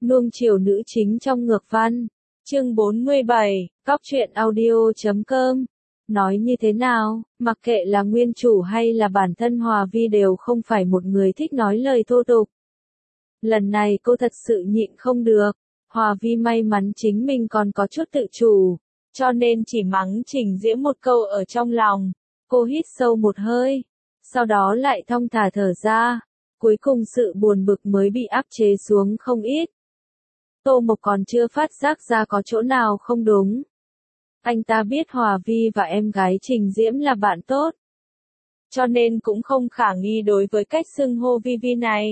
Nuông chiều nữ chính trong ngược văn. Chương 47, Cóc truyện audio.com. Nói như thế nào, mặc kệ là nguyên chủ hay là bản thân Hòa Vi đều không phải một người thích nói lời thô tục. Lần này cô thật sự nhịn không được. Hòa Vi may mắn chính mình còn có chút tự chủ, cho nên chỉ mắng Trình Diễm một câu ở trong lòng. Cô hít sâu một hơi, sau đó lại thong thả thở ra. Cuối cùng sự buồn bực mới bị áp chế xuống không ít. Tô Mộc còn chưa phát giác ra có chỗ nào không đúng. Anh ta biết Hòa Vi và em gái Trình Diễm là bạn tốt, cho nên cũng không khả nghi đối với cách xưng hô Vi Vi này.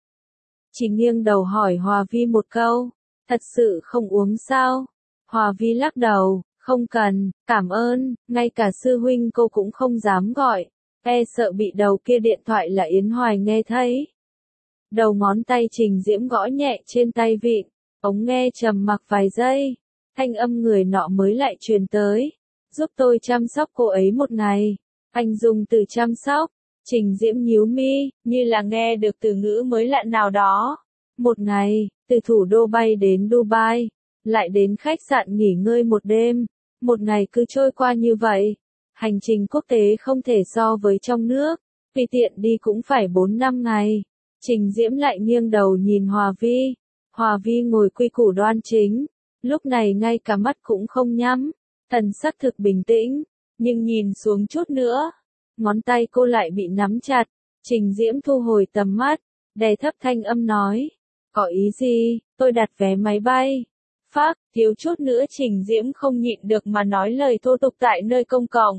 Chỉ nghiêng đầu hỏi Hòa Vi một câu, thật sự không uống sao? Hòa Vi lắc đầu, không cần, cảm ơn, ngay cả sư huynh cô cũng không dám gọi, e sợ bị đầu kia điện thoại là Yến Hoài nghe thấy. Đầu ngón tay Trình Diễm gõ nhẹ trên tay vịn, ống nghe trầm mặc vài giây, thanh âm người nọ mới lại truyền tới, giúp tôi chăm sóc cô ấy một ngày. Anh dùng từ chăm sóc, Trình Diễm nhíu mi, như là nghe được từ ngữ mới lạ nào đó. Một ngày, từ thủ đô bay đến Dubai, lại đến khách sạn nghỉ ngơi một đêm, một ngày cứ trôi qua như vậy. Hành trình quốc tế không thể so với trong nước, vì tiện đi cũng phải 4-5 ngày. Trình Diễm lại nghiêng đầu nhìn Hòa Vi. Hòa Vi ngồi quy củ đoan chính, lúc này ngay cả mắt cũng không nhắm, thần sắc thực bình tĩnh, nhưng nhìn xuống chút nữa, ngón tay cô lại bị nắm chặt. Trình Diễm thu hồi tầm mắt, đè thấp thanh âm nói, có ý gì, tôi đặt vé máy bay. Phác, thiếu chút nữa Trình Diễm không nhịn được mà nói lời thô tục tại nơi công cộng.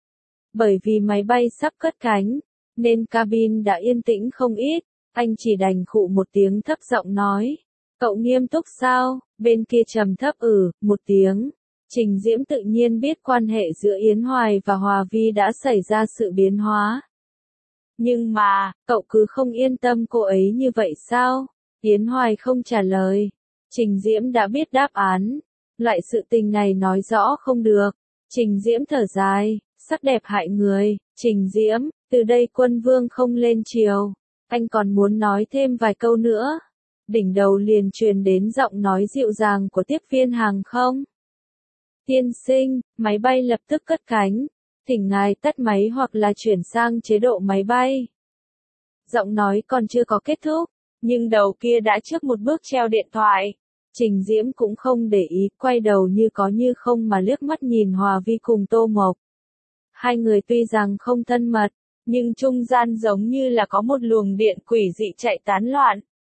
Bởi vì máy bay sắp cất cánh, nên cabin đã yên tĩnh không ít, anh chỉ đành khụ một tiếng thấp giọng nói. Cậu nghiêm túc sao? Bên kia trầm thấp một tiếng. Trình Diễm tự nhiên biết quan hệ giữa Yến Hoài và Hòa Vi đã xảy ra sự biến hóa. Nhưng mà, cậu cứ không yên tâm cô ấy như vậy sao? Yến Hoài không trả lời. Trình Diễm đã biết đáp án. Loại sự tình này nói rõ không được. Trình Diễm thở dài, sắc đẹp hại người. Trình Diễm, từ đây Quân Vương không lên triều. Anh còn muốn nói thêm vài câu nữa. Đỉnh đầu liền truyền đến giọng nói dịu dàng của tiếp viên hàng không. Tiên sinh, máy bay lập tức cất cánh. Thỉnh ngài tắt máy hoặc là chuyển sang chế độ máy bay. Giọng nói còn chưa có kết thúc, nhưng đầu kia đã trước một bước treo điện thoại. Trình Diễm cũng không để ý, quay đầu như có như không mà liếc mắt nhìn Hòa Vi cùng Tô Mộc. Hai người tuy rằng không thân mật, nhưng trung gian giống như là có một luồng điện quỷ dị chạy tán loạn.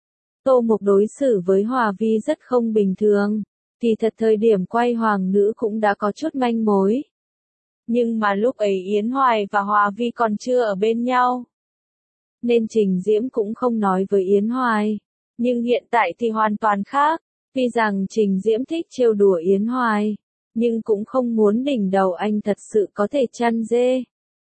Tô Mộc đối xử với Hòa Vi rất không bình thường, thì thật thời điểm quay hoàng nữ cũng đã có chút manh mối. Nhưng mà lúc ấy Yến Hoài và Hòa Vi còn chưa ở bên nhau, nên Trình Diễm cũng không nói với Yến Hoài. Nhưng hiện tại thì hoàn toàn khác, tuy rằng Trình Diễm thích trêu đùa Yến Hoài, nhưng cũng không muốn đỉnh đầu anh thật sự có thể chăn dê.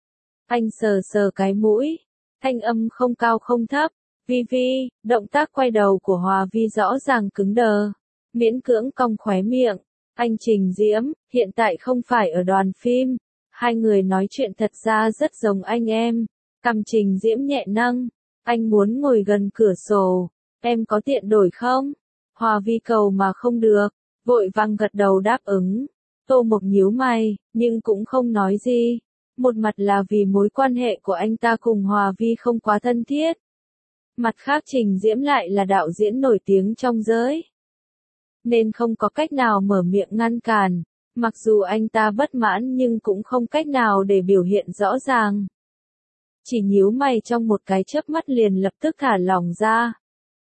Anh sờ sờ cái mũi, thanh âm không cao không thấp. Vi Vi, động tác quay đầu của Hòa Vi rõ ràng cứng đờ, miễn cưỡng cong khóe miệng. Anh Trình Diễm, hiện tại không phải ở đoàn phim. Hai người nói chuyện thật ra rất giống anh em. Cằm Trình Diễm nhẹ nâng, anh muốn ngồi gần cửa sổ, em có tiện đổi không? Hòa Vi cầu mà không được, vội vàng gật đầu đáp ứng. Tô Mộc nhíu mày, nhưng cũng không nói gì. Một mặt là vì mối quan hệ của anh ta cùng Hòa Vi không quá thân thiết. Mặt khác Trình Diễm lại là đạo diễn nổi tiếng trong giới, nên không có cách nào mở miệng ngăn cản. Mặc dù anh ta bất mãn nhưng cũng không cách nào để biểu hiện rõ ràng. Chỉ nhíu mày trong một cái chớp mắt liền lập tức thả lỏng ra.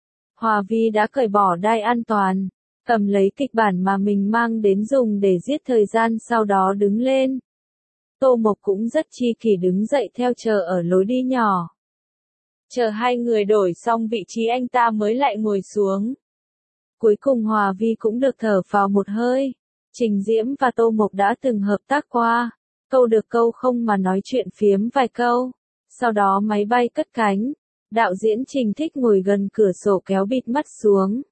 Hòa Vi đã cởi bỏ đai an toàn, cầm lấy kịch bản mà mình mang đến dùng để giết thời gian, sau đó đứng lên. Tô Mộc cũng rất chi kỷ đứng dậy theo chờ ở lối đi nhỏ. Chờ hai người đổi xong vị trí anh ta mới lại ngồi xuống. Cuối cùng Hòa Vi cũng được thở vào một hơi. Trình Diễm và Tô Mộc đã từng hợp tác qua, câu được câu không mà nói chuyện phiếm vài câu. Sau đó máy bay cất cánh, đạo diễn Trình thích ngồi gần cửa sổ kéo bịt mắt xuống.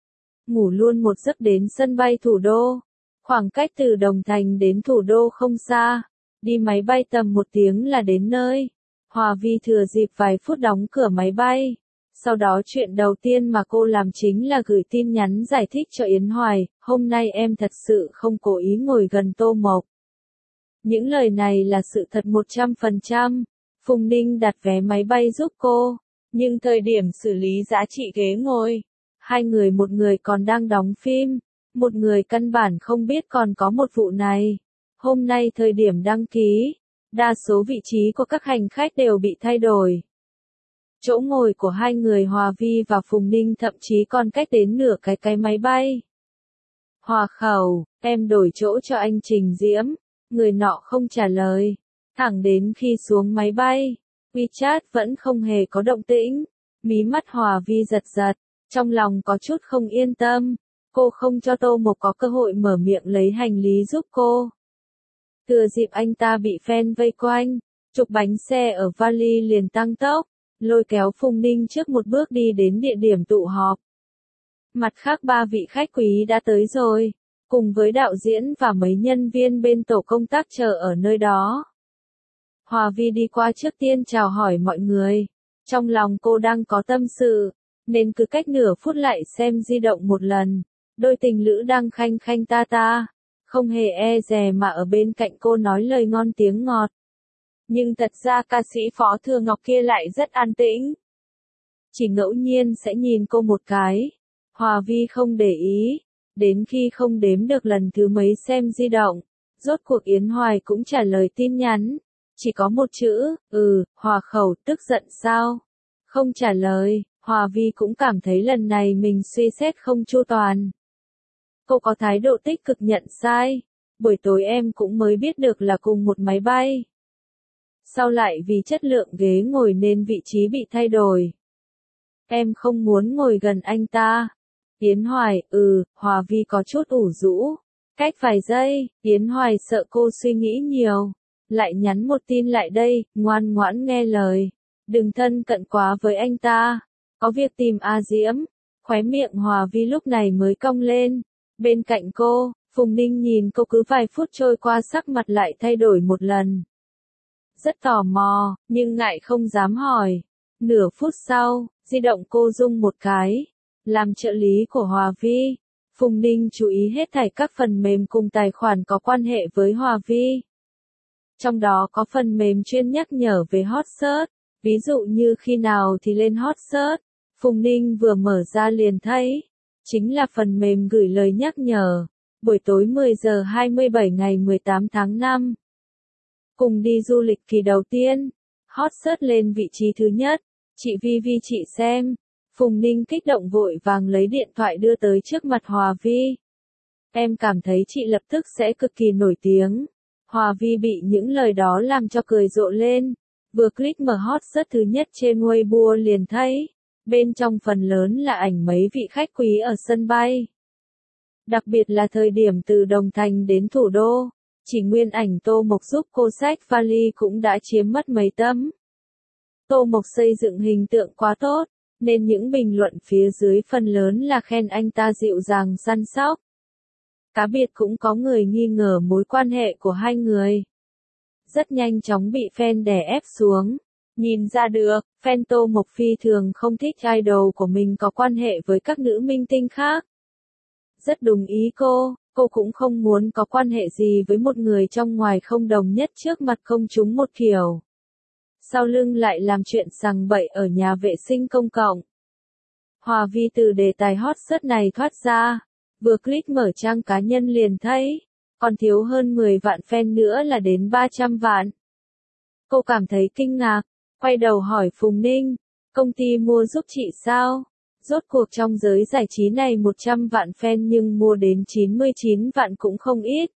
Ngủ luôn một giấc đến sân bay thủ đô. Khoảng cách từ Đồng Thành đến thủ đô không xa, đi máy bay tầm 1 tiếng là đến nơi. Hòa Vi thừa dịp vài phút đóng cửa máy bay, Sau đó chuyện đầu tiên mà cô làm chính là gửi tin nhắn giải thích cho Yến Hoài, hôm nay em thật sự không cố ý ngồi gần Tô Mộc. Những lời này là sự thật 100%. Phùng Ninh đặt vé máy bay giúp cô, nhưng thời điểm xử lý giá trị ghế ngồi, hai người, một người còn đang đóng phim, một người căn bản không biết còn có một vụ này. Hôm nay thời điểm đăng ký, đa số vị trí của các hành khách đều bị thay đổi. Chỗ ngồi của hai người Hòa Vi và Phùng Ninh thậm chí còn cách đến nửa cái máy bay. Hòa Khẩu, em đổi chỗ cho anh Trình Diễm. Người nọ không trả lời. Thẳng đến khi xuống máy bay, WeChat vẫn không hề có động tĩnh. Mí mắt Hòa Vi giật giật, trong lòng có chút không yên tâm. Cô không cho Tô Mộc có cơ hội mở miệng lấy hành lý giúp cô. Thừa dịp anh ta bị fan vây quanh, chụp bánh xe ở vali liền tăng tốc, lôi kéo Phùng Ninh trước một bước đi đến địa điểm tụ họp. Mặt khác ba vị khách quý đã tới rồi, cùng với đạo diễn và mấy nhân viên bên tổ công tác chờ ở nơi đó. Hòa Vi đi qua trước tiên chào hỏi mọi người. Trong lòng cô đang có tâm sự, nên cứ cách nửa phút lại xem di động một lần. Đôi tình lữ đang khanh khanh ta ta, không hề e dè mà ở bên cạnh cô nói lời ngon tiếng ngọt. Nhưng thật ra ca sĩ Phó Thừa Ngọc kia lại rất an tĩnh. Chỉ ngẫu nhiên sẽ nhìn cô một cái. Hòa Vi không để ý, đến khi không đếm được lần thứ mấy xem di động, rốt cuộc Yến Hoài cũng trả lời tin nhắn. Chỉ có một chữ, Hòa Khẩu, tức giận sao? Không trả lời, Hòa Vi cũng cảm thấy lần này mình suy xét không chu toàn. Cô có thái độ tích cực nhận sai. Buổi tối em cũng mới biết được là cùng một máy bay. Sau lại vì chất lượng ghế ngồi nên vị trí bị thay đổi. Em không muốn ngồi gần anh ta. Yến Hoài, Hòa Vi có chút ủ rũ. Cách vài giây, Yến Hoài sợ cô suy nghĩ nhiều. Lại nhắn một tin lại đây, ngoan ngoãn nghe lời. Đừng thân cận quá với anh ta. Có việc tìm A Diễm. Khóe miệng Hòa Vi lúc này mới cong lên. Bên cạnh cô, Phùng Ninh nhìn cô cứ vài phút trôi qua sắc mặt lại thay đổi một lần. Rất tò mò, nhưng ngại không dám hỏi. Nửa phút sau, di động cô rung một cái. Làm trợ lý của Hòa Vi, Phùng Ninh chú ý hết thảy các phần mềm cùng tài khoản có quan hệ với Hòa Vi. Trong đó có phần mềm chuyên nhắc nhở về hot search, ví dụ như khi nào thì lên hot search. Phùng Ninh vừa mở ra liền thấy, chính là phần mềm gửi lời nhắc nhở. Buổi tối 10 giờ 27 ngày 18 tháng 5. Cùng đi du lịch kỳ đầu tiên, hot search lên vị trí thứ nhất. Chị Vi chị xem. Phùng Ninh kích động vội vàng lấy điện thoại đưa tới trước mặt Hòa Vi. Em cảm thấy chị lập tức sẽ cực kỳ nổi tiếng. Hòa Vi bị những lời đó làm cho cười rộ lên. Vừa click mở hot search thứ nhất trên Weibo liền thấy. Bên trong phần lớn là ảnh mấy vị khách quý ở sân bay. Đặc biệt là thời điểm từ Đồng Thành đến thủ đô. Chỉ nguyên ảnh Tô Mộc giúp cô xách vali cũng đã chiếm mất mấy tấm. Tô Mộc xây dựng hình tượng quá tốt, nên những bình luận phía dưới phần lớn là khen anh ta dịu dàng săn sóc. Cá biệt cũng có người nghi ngờ mối quan hệ của hai người. Rất nhanh chóng bị fan đè ép xuống. Nhìn ra được, fan Tô Mộc phi thường không thích idol của mình có quan hệ với các nữ minh tinh khác. Rất đúng ý cô cũng không muốn có quan hệ gì với một người trong ngoài không đồng nhất trước mặt công chúng một kiểu. Sau lưng lại làm chuyện sằng bậy ở nhà vệ sinh công cộng. Hòa Vi từ đề tài hot search này thoát ra, vừa click mở trang cá nhân liền thấy, còn thiếu hơn 10 vạn fan nữa là đến 300 vạn. Cô cảm thấy kinh ngạc, quay đầu hỏi Phùng Ninh, công ty mua giúp chị sao? Rốt cuộc trong giới giải trí này 100 vạn fan nhưng mua đến 99 vạn cũng không ít.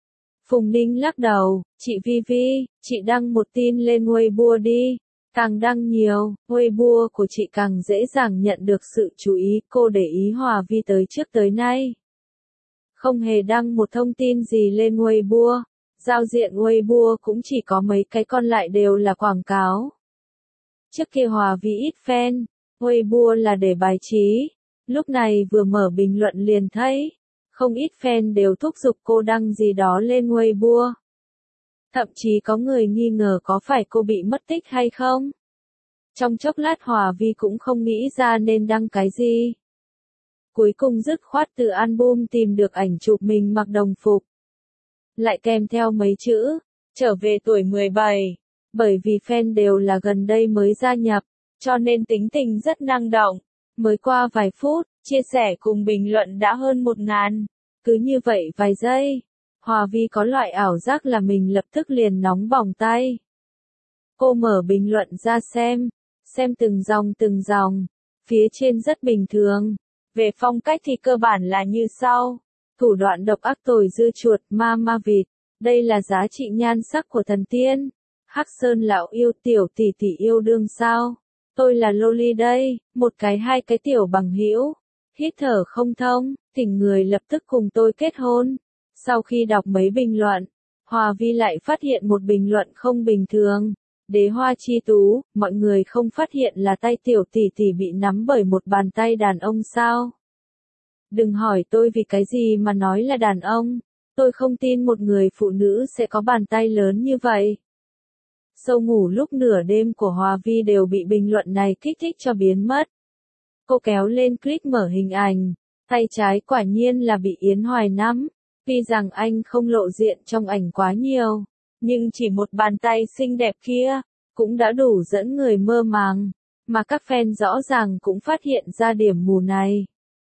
Phùng Ninh lắc đầu, chị Vi, chị đăng một tin lên Weibo đi. Càng đăng nhiều, Weibo của chị càng dễ dàng nhận được sự chú ý. Cô để ý Hòa Vi tới trước tới nay. Không hề đăng một thông tin gì lên Weibo. Giao diện Weibo cũng chỉ có mấy cái, còn lại đều là quảng cáo. Trước kia Hòa Vi ít fan, Weibo là để bài trí. Lúc này vừa mở bình luận liền thấy. Không ít fan đều thúc giục cô đăng gì đó lên Weibo. Thậm chí có người nghi ngờ có phải cô bị mất tích hay không. Trong chốc lát Hòa Vi cũng không nghĩ ra nên đăng cái gì. Cuối cùng dứt khoát từ album tìm được ảnh chụp mình mặc đồng phục. Lại kèm theo mấy chữ, trở về tuổi 17. Bởi vì fan đều là gần đây mới gia nhập, cho nên tính tình rất năng động. Mới qua vài phút, chia sẻ cùng bình luận đã hơn 1.000. Cứ như vậy vài giây, Hòa Vi có loại ảo giác là mình lập tức liền nóng bỏng tay. Cô mở bình luận ra xem từng dòng. Phía trên rất bình thường. Về phong cách thì cơ bản là như sau. Thủ đoạn độc ác tồi dưa chuột ma vịt. Đây là giá trị nhan sắc của thần tiên. Hắc Sơn lão yêu tiểu tỷ tỷ yêu đương sao? Tôi là Loli đây, một cái hai cái tiểu bằng hữu. Hít thở không thông, tỉnh người lập tức cùng tôi kết hôn. Sau khi đọc mấy bình luận, Hòa Vi lại phát hiện một bình luận không bình thường. Đế hoa chi tú, mọi người không phát hiện là tay tiểu tỷ tỷ bị nắm bởi một bàn tay đàn ông sao? Đừng hỏi tôi vì cái gì mà nói là đàn ông. Tôi không tin một người phụ nữ sẽ có bàn tay lớn như vậy. Sâu ngủ lúc nửa đêm của Hòa Vi đều bị bình luận này kích thích cho biến mất. Cô kéo lên click mở hình ảnh. Tay trái quả nhiên là bị Yến Hoài nắm. Tuy rằng anh không lộ diện trong ảnh quá nhiều, nhưng chỉ một bàn tay xinh đẹp kia, cũng đã đủ dẫn người mơ màng. Mà các fan rõ ràng cũng phát hiện ra điểm mù này.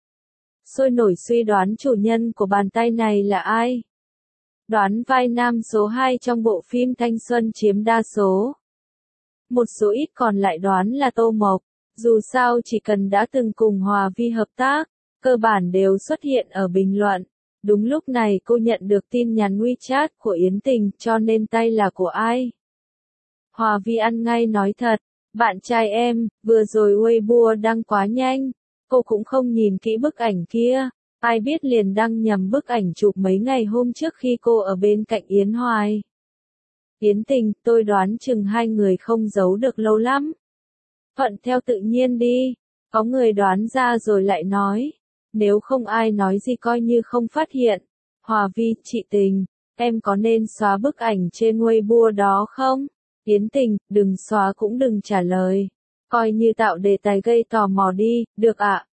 Sôi nổi suy đoán chủ nhân của bàn tay này là ai? Đoán vai nam số 2 trong bộ phim thanh xuân chiếm đa số. Một số ít còn lại đoán là Tô Mộc. Dù sao chỉ cần đã từng cùng Hòa Vi hợp tác, cơ bản đều xuất hiện ở bình luận. Đúng lúc này cô nhận được tin nhắn WeChat của Yến Tình, cho nên tay là của ai? Hòa Vi ăn ngay nói thật, bạn trai em, vừa rồi Weibo đăng quá nhanh, cô cũng không nhìn kỹ bức ảnh kia, ai biết liền đăng nhầm bức ảnh chụp mấy ngày hôm trước khi cô ở bên cạnh Yến Hoài. Yến Tình, tôi đoán chừng hai người không giấu được lâu lắm. Thuận theo tự nhiên đi, có người đoán ra rồi lại nói. Nếu không ai nói gì coi như không phát hiện. Hòa Vi, chị Tình, em có nên xóa bức ảnh trên Weibo đó không? Yến Tình, đừng xóa cũng đừng trả lời. Coi như tạo đề tài gây tò mò đi, được ạ.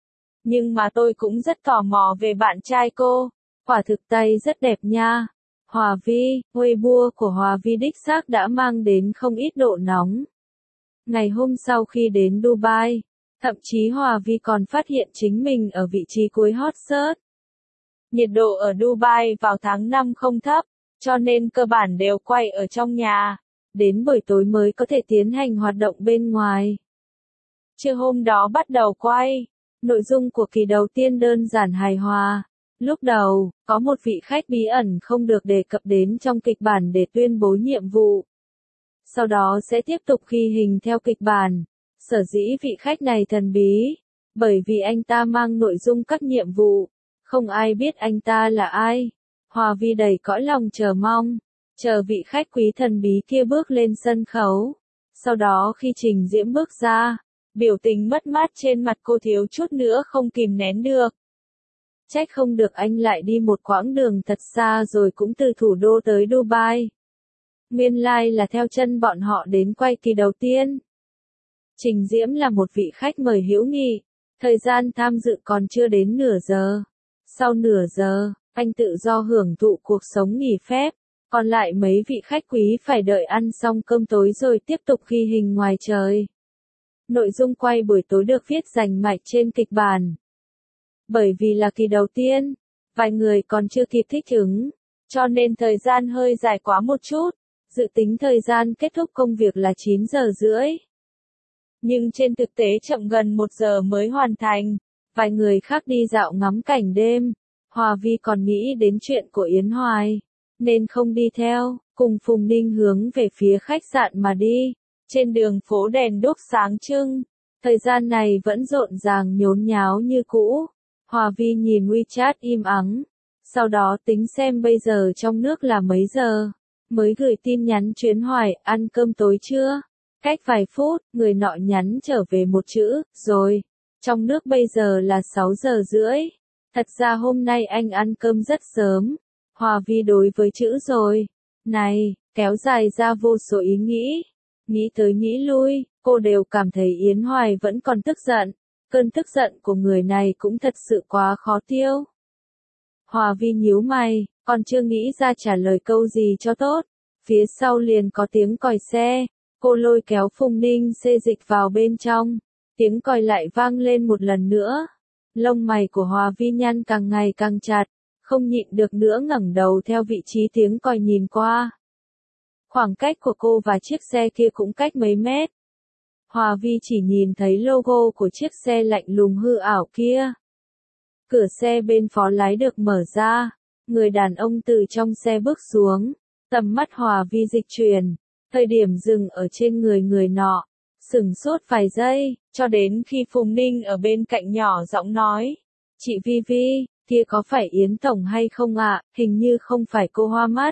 Nhưng mà tôi cũng rất tò mò về bạn trai cô. Quả thực tay rất đẹp nha. Hòa Vi, Weibo của Hòa Vi đích xác đã mang đến không ít độ nóng. Ngày hôm sau khi đến Dubai, thậm chí Hòa Vi còn phát hiện chính mình ở vị trí cuối hot search. Nhiệt độ ở Dubai vào tháng 5 không thấp, cho nên cơ bản đều quay ở trong nhà. Đến buổi tối mới có thể tiến hành hoạt động bên ngoài. Trưa hôm đó bắt đầu quay. Nội dung của kỳ đầu tiên đơn giản hài hòa. Lúc đầu, có một vị khách bí ẩn không được đề cập đến trong kịch bản để tuyên bố nhiệm vụ. Sau đó sẽ tiếp tục ghi hình theo kịch bản. Sở dĩ vị khách này thần bí, bởi vì anh ta mang nội dung các nhiệm vụ, không ai biết anh ta là ai. Hòa Vi đầy cõi lòng chờ mong, chờ vị khách quý thần bí kia bước lên sân khấu. Sau đó khi Trình Diễm bước ra, biểu tình mất mát trên mặt cô thiếu chút nữa không kìm nén được. Trách không được anh lại đi một quãng đường thật xa rồi cũng từ thủ đô tới Dubai. Nguyên lai là theo chân bọn họ đến quay kỳ đầu tiên. Trình Diễm là một vị khách mời hữu nghị, thời gian tham dự còn chưa đến nửa giờ. Sau nửa giờ, anh tự do hưởng thụ cuộc sống nghỉ phép, còn lại mấy vị khách quý phải đợi ăn xong cơm tối rồi tiếp tục ghi hình ngoài trời. Nội dung quay buổi tối được viết rành mạch trên kịch bản. Bởi vì là kỳ đầu tiên, vài người còn chưa kịp thích ứng, cho nên thời gian hơi dài quá một chút. Dự tính thời gian kết thúc công việc là 9 giờ rưỡi. Nhưng trên thực tế chậm gần 1 giờ mới hoàn thành. Vài người khác đi dạo ngắm cảnh đêm. Hòa Vi còn nghĩ đến chuyện của Yến Hoài, nên không đi theo, cùng Phùng Ninh hướng về phía khách sạn mà đi. Trên đường phố đèn đuốc sáng trưng. Thời gian này vẫn rộn ràng nhốn nháo như cũ. Hòa Vi nhìn WeChat im ắng. Sau đó tính xem bây giờ trong nước là mấy giờ. Mới gửi tin nhắn chuyến Hoài, ăn cơm tối chưa? Cách vài phút, người nọ nhắn trở về một chữ, rồi. Trong nước bây giờ là 6 giờ rưỡi. Thật ra hôm nay anh ăn cơm rất sớm. Hòa Vi đối với chữ rồi. Này, kéo dài ra vô số ý nghĩ. Nghĩ tới nghĩ lui, cô đều cảm thấy Yến Hoài vẫn còn tức giận. Cơn tức giận của người này cũng thật sự quá khó tiêu. Hòa Vi nhíu mày, còn chưa nghĩ ra trả lời câu gì cho tốt. Phía sau liền có tiếng còi xe, cô lôi kéo Phùng Ninh xê dịch vào bên trong. Tiếng còi lại vang lên một lần nữa. Lông mày của Hòa Vi nhăn càng ngày càng chặt, không nhịn được nữa ngẩng đầu theo vị trí tiếng còi nhìn qua. Khoảng cách của cô và chiếc xe kia cũng cách mấy mét. Hòa Vi chỉ nhìn thấy logo của chiếc xe lạnh lùng hư ảo kia. Cửa xe bên phó lái được mở ra, người đàn ông từ trong xe bước xuống, tầm mắt Hòa Vi dịch chuyển, thời điểm dừng ở trên người nọ, sửng sốt vài giây, cho đến khi Phùng Ninh ở bên cạnh nhỏ giọng nói, chị Vi Vi, kia có phải Yến Tổng hay không ạ, hình như không phải cô hoa mắt.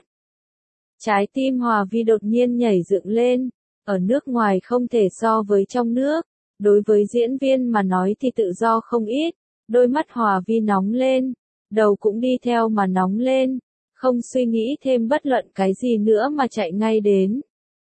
Trái tim Hòa Vi đột nhiên nhảy dựng lên, ở nước ngoài không thể so với trong nước, đối với diễn viên mà nói thì tự do không ít, đôi mắt Hòa Vi nóng lên, đầu cũng đi theo mà nóng lên, không suy nghĩ thêm bất luận cái gì nữa mà chạy ngay đến.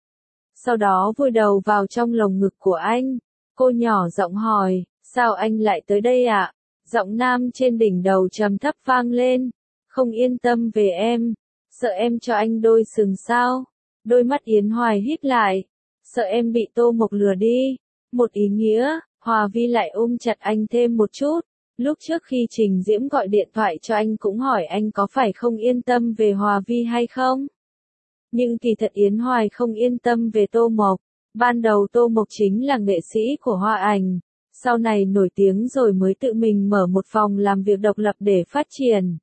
Sau đó vùi đầu vào trong lồng ngực của anh, cô nhỏ giọng hỏi, sao anh lại tới đây ạ? Giọng nam trên đỉnh đầu trầm thấp vang lên, không yên tâm về em, sợ em cho anh đôi sừng sao? Đôi mắt Yến Hoài híp lại, sợ em bị Tô Mộc lừa đi. Một ý nghĩa, Hòa Vi lại ôm chặt anh thêm một chút. Lúc trước khi Trình Diễm gọi điện thoại cho anh cũng hỏi anh có phải không yên tâm về Hòa Vi hay không? Nhưng kỳ thật Yến Hoài không yên tâm về Tô Mộc. Ban đầu Tô Mộc chính là nghệ sĩ của Hoa Ảnh, sau này nổi tiếng rồi mới tự mình mở một phòng làm việc độc lập để phát triển.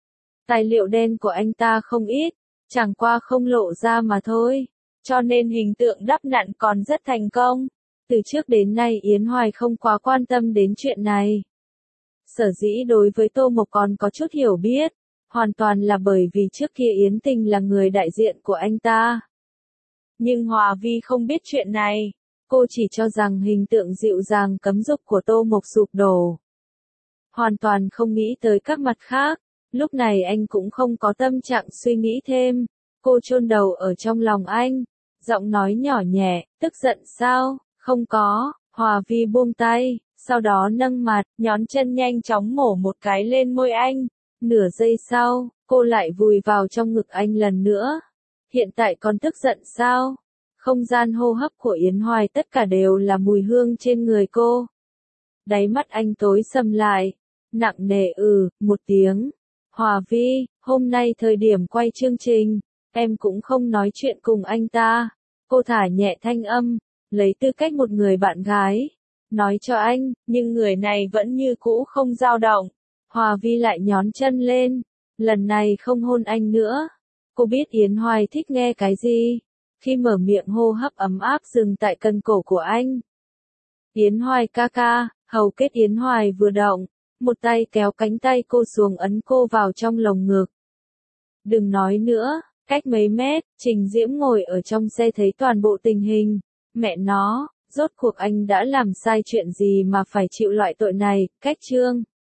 Tài liệu đen của anh ta không ít, chẳng qua không lộ ra mà thôi, cho nên hình tượng đắp nặn còn rất thành công. Từ trước đến nay Yến Hoài không quá quan tâm đến chuyện này. Sở dĩ đối với Tô Mộc còn có chút hiểu biết, hoàn toàn là bởi vì trước kia Yến Tình là người đại diện của anh ta. Nhưng Hòa Vi không biết chuyện này, cô chỉ cho rằng hình tượng dịu dàng cấm dục của Tô Mộc sụp đổ. Hoàn toàn không nghĩ tới các mặt khác, lúc này anh cũng không có tâm trạng suy nghĩ thêm, cô chôn đầu ở trong lòng anh, giọng nói nhỏ nhẹ, tức giận sao, không có, Hòa Vi buông tay, sau đó nâng mặt, nhón chân nhanh chóng mổ một cái lên môi anh, nửa giây sau, cô lại vùi vào trong ngực anh lần nữa. Hiện tại còn tức giận sao? Không gian hô hấp của Yến Hoài tất cả đều là mùi hương trên người cô. Đáy mắt anh tối sầm lại, nặng nề một tiếng. Hòa Vi, hôm nay thời điểm quay chương trình, em cũng không nói chuyện cùng anh ta. Cô thả nhẹ thanh âm, lấy tư cách một người bạn gái, nói cho anh, nhưng người này vẫn như cũ không dao động. Hòa Vi lại nhón chân lên, lần này không hôn anh nữa. Cô biết Yến Hoài thích nghe cái gì. Khi mở miệng hô hấp ấm áp dừng tại cần cổ của anh. Yến Hoài ca ca, hầu kết Yến Hoài vừa động, một tay kéo cánh tay cô xuống ấn cô vào trong lồng ngực. Đừng nói nữa, cách mấy mét, Trình Diễm ngồi ở trong xe thấy toàn bộ tình hình. Mẹ nó, rốt cuộc anh đã làm sai chuyện gì mà phải chịu loại tội này, cách chương.